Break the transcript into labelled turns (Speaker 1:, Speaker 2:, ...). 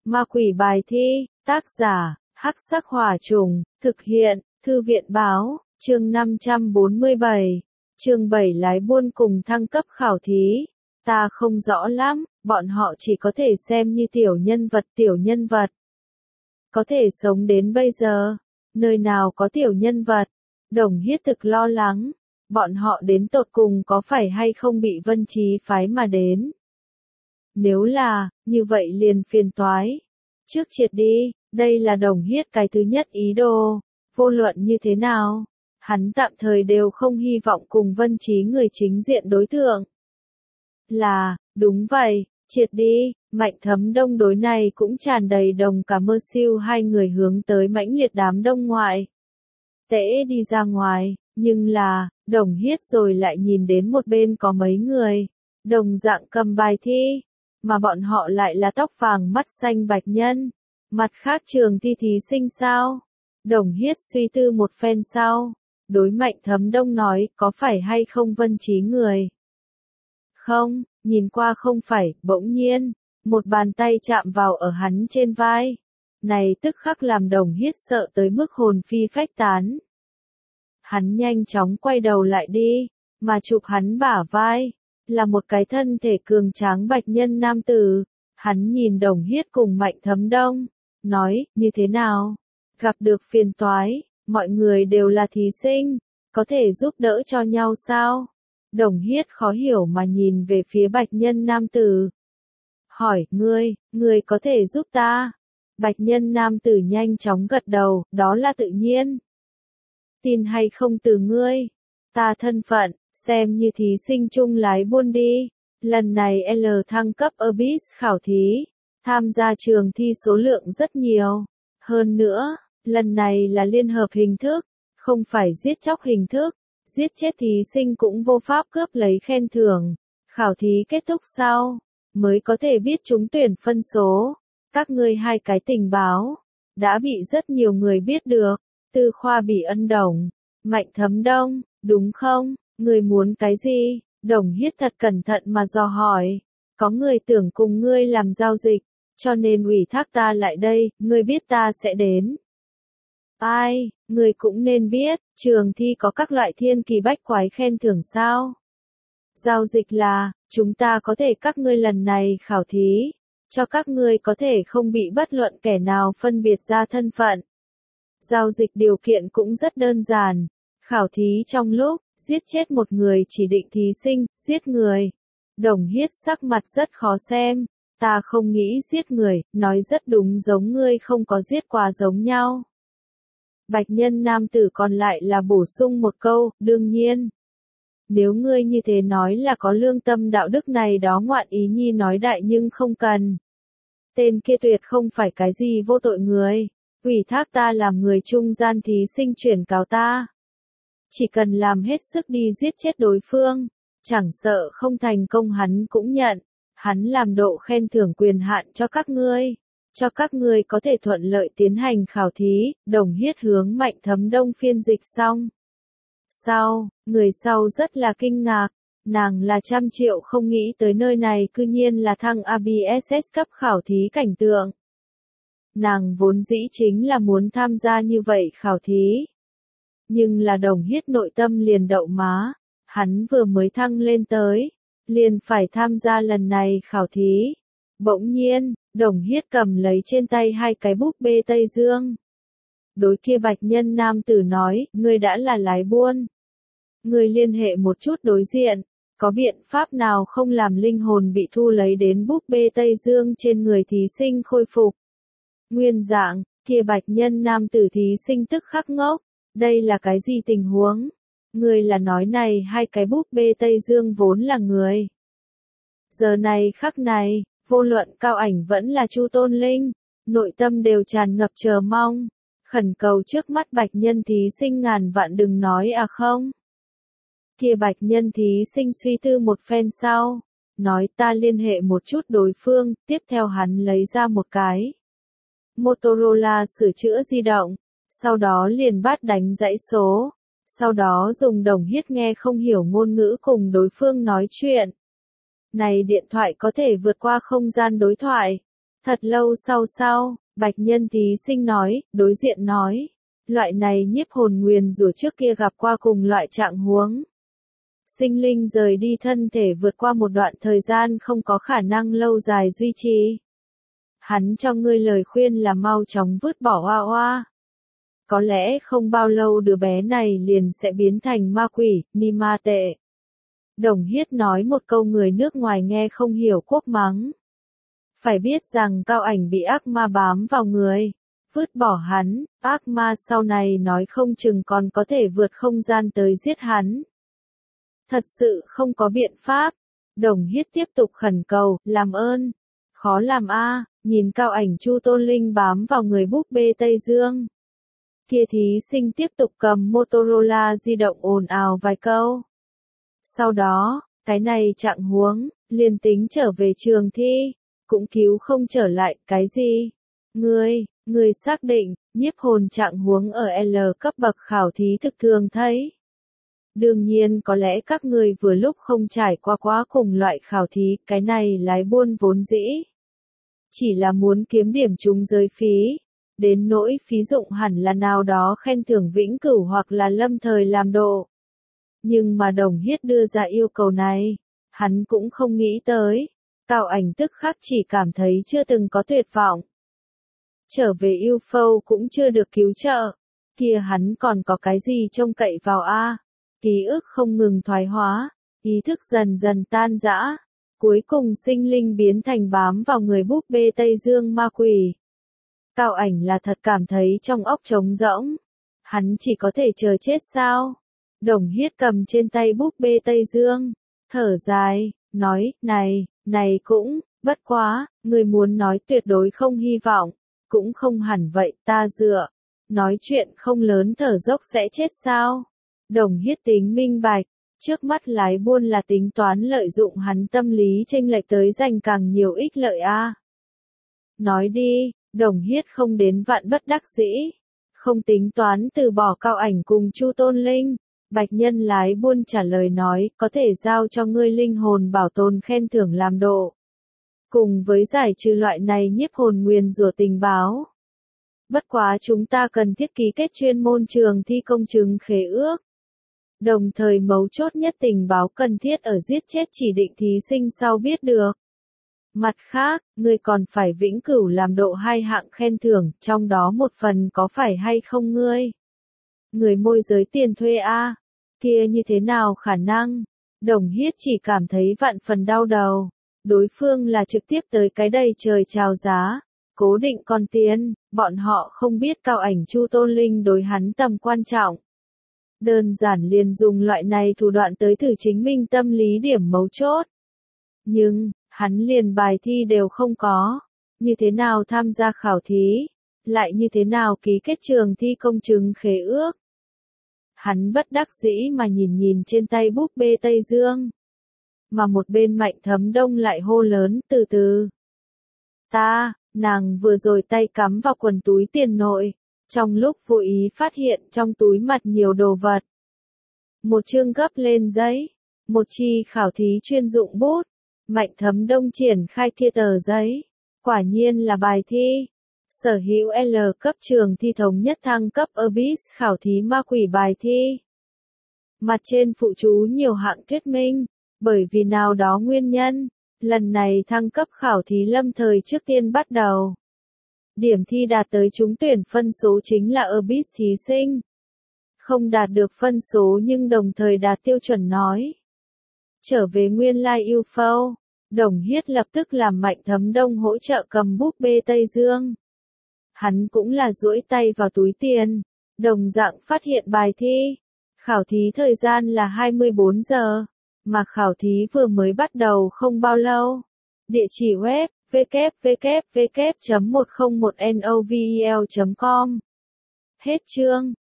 Speaker 1: Ma quỷ bài thi, tác giả, Hắc Sắc Hỏa Trùng, thực hiện, Thư viện báo, chương 547, chương 7 lái buôn cùng thăng cấp khảo thí. Ta không rõ lắm, bọn họ chỉ có thể xem như tiểu nhân vật. Có thể sống đến bây giờ, nơi nào có tiểu nhân vật. Đồng Hiết thực lo lắng, bọn họ đến tột cùng có phải hay không bị Vân Trí phái mà đến. Nếu là, như vậy liền phiền toái. Trước triệt đi, đây là Đồng Hiết cái thứ nhất ý đồ, vô luận như thế nào, hắn tạm thời đều không hy vọng cùng Vân Trí người chính diện đối tượng. Là, đúng vậy, triệt đi, Mạnh Thấm Đông đối này cũng tràn đầy đồng cảm mơ siêu hai người hướng tới mãnh liệt đám đông ngoại. Tễ đi ra ngoài, nhưng là, Đồng Hiết rồi lại nhìn đến một bên có mấy người, đồng dạng cầm bài thi, mà bọn họ lại là tóc vàng mắt xanh bạch nhân, mặt khác trường thi thí sinh sao? Đồng Hiết suy tư một phen sau, đối Mạnh Thấm Đông nói có phải hay không Vân Trí người? Không, nhìn qua không phải, bỗng nhiên, một bàn tay chạm vào ở hắn trên vai. Này tức khắc làm Đồng Hiết sợ tới mức hồn phi phách tán. Hắn nhanh chóng quay đầu lại đi, mà chụp hắn bả vai, là một cái thân thể cường tráng bạch nhân nam tử. Hắn nhìn Đồng Hiết cùng Mạnh Thấm Đông, nói, như thế nào? Gặp được phiền toái, mọi người đều là thí sinh, có thể giúp đỡ cho nhau sao? Đồng Hiết khó hiểu mà nhìn về phía bạch nhân nam tử. Hỏi, ngươi có thể giúp ta? Bạch nhân nam tử nhanh chóng gật đầu, đó là tự nhiên. Tin hay không từ ngươi? Ta thân phận, xem như thí sinh chung lái buôn đi. Lần này L thăng cấp Abyss khảo thí, tham gia trường thi số lượng rất nhiều. Hơn nữa, lần này là liên hợp hình thức, không phải giết chóc hình thức. Giết chết thí sinh cũng vô pháp cướp lấy khen thưởng. Khảo thí kết thúc sau, mới có thể biết trúng tuyển phân số. Các ngươi hai cái tình báo, đã bị rất nhiều người biết được. Tư Khoa Bỉ Ân Đồng, Mạnh Thấm Đông, đúng không? Ngươi muốn cái gì? Đồng Hiết thật cẩn thận mà dò hỏi. Có người tưởng cùng ngươi làm giao dịch, cho nên ủy thác ta lại đây, ngươi biết ta sẽ đến. Ai, ngươi cũng nên biết, trường thi có các loại thiên kỳ bách quái khen thưởng sao? Giao dịch là, chúng ta có thể các ngươi lần này khảo thí, cho các ngươi có thể không bị bất luận kẻ nào phân biệt ra thân phận. Giao dịch điều kiện cũng rất đơn giản, khảo thí trong lúc, giết chết một người chỉ định thí sinh, giết người. Đồng Hiết sắc mặt rất khó xem, ta không nghĩ giết người, nói rất đúng giống ngươi không có giết qua giống nhau. Bạch nhân nam tử còn lại là bổ sung một câu, đương nhiên. Nếu ngươi như thế nói là có lương tâm đạo đức này đó ngoạn ý nhi nói đại nhưng không cần. Tên kia tuyệt không phải cái gì vô tội người, ủy thác ta làm người trung gian thí sinh chuyển cáo ta. Chỉ cần làm hết sức đi giết chết đối phương, chẳng sợ không thành công hắn cũng nhận, hắn làm độ khen thưởng quyền hạn cho các ngươi. Cho các ngươi có thể thuận lợi tiến hành khảo thí. Đồng Hiết hướng Mạnh Thấm Đông phiên dịch xong. Người sau rất là kinh ngạc, nàng là 100 triệu không nghĩ tới nơi này cư nhiên là thăng ABSS cấp khảo thí cảnh tượng. Nàng vốn dĩ chính là muốn tham gia như vậy khảo thí. Nhưng là Đồng Hiết nội tâm liền đậu má, hắn vừa mới thăng lên tới, liền phải tham gia lần này khảo thí. Bỗng nhiên, Đồng Hiết cầm lấy trên tay hai cái búp bê Tây Dương. Đối kia bạch nhân nam tử nói, ngươi đã là lái buôn. Ngươi liên hệ một chút đối diện, có biện pháp nào không làm linh hồn bị thu lấy đến búp bê Tây Dương trên người thí sinh khôi phục. Nguyên dạng, kia bạch nhân nam tử thí sinh tức khắc ngốc, đây là cái gì tình huống? Ngươi là nói này hai cái búp bê Tây Dương vốn là người. Giờ này khắc này, vô luận Cao Ảnh vẫn là Chu Tôn Linh, nội tâm đều tràn ngập chờ mong, khẩn cầu trước mắt bạch nhân thí sinh ngàn vạn đừng nói à không. Kia bạch nhân thí sinh suy tư một phen sau, nói ta liên hệ một chút đối phương, tiếp theo hắn lấy ra một cái Motorola sửa chữa di động, sau đó liền bắt đánh dãy số, sau đó dùng Đồng Hiết nghe không hiểu ngôn ngữ cùng đối phương nói chuyện. Này điện thoại có thể vượt qua không gian đối thoại. Thật lâu sau, Bạch Nhân thí sinh nói, đối diện nói. Loại này nhiếp hồn nguyền rủa trước kia gặp qua cùng loại trạng huống. Sinh linh rời đi thân thể vượt qua một đoạn thời gian không có khả năng lâu dài duy trì. Hắn cho ngươi lời khuyên là mau chóng vứt bỏ Hoa Hoa. Có lẽ không bao lâu đứa bé này liền sẽ biến thành ma quỷ, ni ma tệ. Đồng Hiết nói một câu người nước ngoài nghe không hiểu quốc mắng. Phải biết rằng Cao Ảnh bị ác ma bám vào người. Vứt bỏ hắn, ác ma sau này nói không chừng còn có thể vượt không gian tới giết hắn. Thật sự không có biện pháp. Đồng Hiết tiếp tục khẩn cầu, làm ơn. Khó làm a, nhìn Cao Ảnh Chu Tôn Linh bám vào người búp bê Tây Dương. Kia thí sinh tiếp tục cầm Motorola di động ồn ào vài câu. Sau đó, cái này trạng huống, liền tính trở về trường thi, cũng cứu không trở lại, cái gì? Ngươi xác định, nhiếp hồn trạng huống ở L cấp bậc khảo thí thực thường thấy. Đương nhiên có lẽ các ngươi vừa lúc không trải qua quá cùng loại khảo thí, cái này lái buôn vốn dĩ. Chỉ là muốn kiếm điểm trúng giới phí. Đến nỗi phí dụng hẳn là nào đó khen thưởng vĩnh cửu hoặc là lâm thời làm độ. Nhưng mà Đồng Hiết đưa ra yêu cầu này, hắn cũng không nghĩ tới. Cao Ảnh tức khắc chỉ cảm thấy chưa từng có tuyệt vọng. Trở về UFO cũng chưa được cứu trợ. Kia hắn còn có cái gì trông cậy vào a? Ký ức không ngừng thoái hóa, ý thức dần dần tan rã. Cuối cùng sinh linh biến thành bám vào người búp bê Tây Dương ma quỷ. Cao Ảnh là thật cảm thấy trong óc trống rỗng. Hắn chỉ có thể chờ chết sao? Đồng Hiết cầm trên tay búp bê Tây Dương, thở dài, nói, này cũng, bất quá, người muốn nói tuyệt đối không hy vọng, cũng không hẳn vậy, ta dựa. Nói chuyện không lớn thở dốc sẽ chết sao? Đồng Hiết tính minh bạch, trước mắt lái buôn là tính toán lợi dụng hắn tâm lý chênh lệch tới giành càng nhiều ích lợi a. Nói đi. Đồng Hiết không đến vạn bất đắc dĩ, không tính toán từ bỏ Cao Ảnh cùng Chu Tôn Linh. Bạch Nhân lái buôn trả lời nói, có thể giao cho ngươi linh hồn bảo tồn khen thưởng làm độ. Cùng với giải trừ loại này nhiếp hồn nguyền rủa tình báo. Bất quá chúng ta cần thiết ký kết chuyên môn trường thi công chứng khế ước. Đồng thời mấu chốt nhất tình báo cần thiết ở giết chết chỉ định thí sinh sau biết được. Mặt khác, ngươi còn phải vĩnh cửu làm độ 2 hạng khen thưởng, trong đó một phần có phải hay không ngươi? Người môi giới tiền thuê a, kia như thế nào khả năng? Đồng Hiết chỉ cảm thấy vạn phần đau đầu. Đối phương là trực tiếp tới cái đầy trời chào giá, cố định con tiền, bọn họ không biết Cao Ảnh Chu Tôn Linh đối hắn tầm quan trọng. Đơn giản liền dùng loại này thủ đoạn tới thử chính minh tâm lý điểm mấu chốt. Nhưng, hắn liền bài thi đều không có. Như thế nào tham gia khảo thí? Lại như thế nào ký kết trường thi công chứng khế ước? Hắn bất đắc dĩ mà nhìn trên tay búp bê Tây Dương. Mà một bên Mạnh Thấm Đông lại hô lớn, từ từ. Nàng vừa rồi tay cắm vào quần túi tiền nội. Trong lúc vô ý phát hiện trong túi mặt nhiều đồ vật. Một chương gấp lên giấy. Một chi khảo thí chuyên dụng bút. Mạnh Thấm Đông triển khai kia tờ giấy. Quả nhiên là bài thi. Sở hữu L cấp trường thi thống nhất thăng cấp Abyss khảo thí ma quỷ bài thi. Mặt trên phụ chú nhiều hạng thuyết minh. Bởi vì nào đó nguyên nhân, lần này thăng cấp khảo thí lâm thời trước tiên bắt đầu. Điểm thi đạt tới trúng tuyển phân số chính là Abyss thí sinh. Không đạt được phân số nhưng đồng thời đạt tiêu chuẩn nói. Trở về nguyên lai UFO, Đồng Hiết lập tức làm Mạnh Thấm Đông hỗ trợ cầm búp bê Tây Dương. Hắn cũng là duỗi tay vào túi tiền, đồng dạng phát hiện bài thi. Khảo thí thời gian là 24 giờ, mà khảo thí vừa mới bắt đầu không bao lâu. Địa chỉ web www.101novel.com. Hết chương.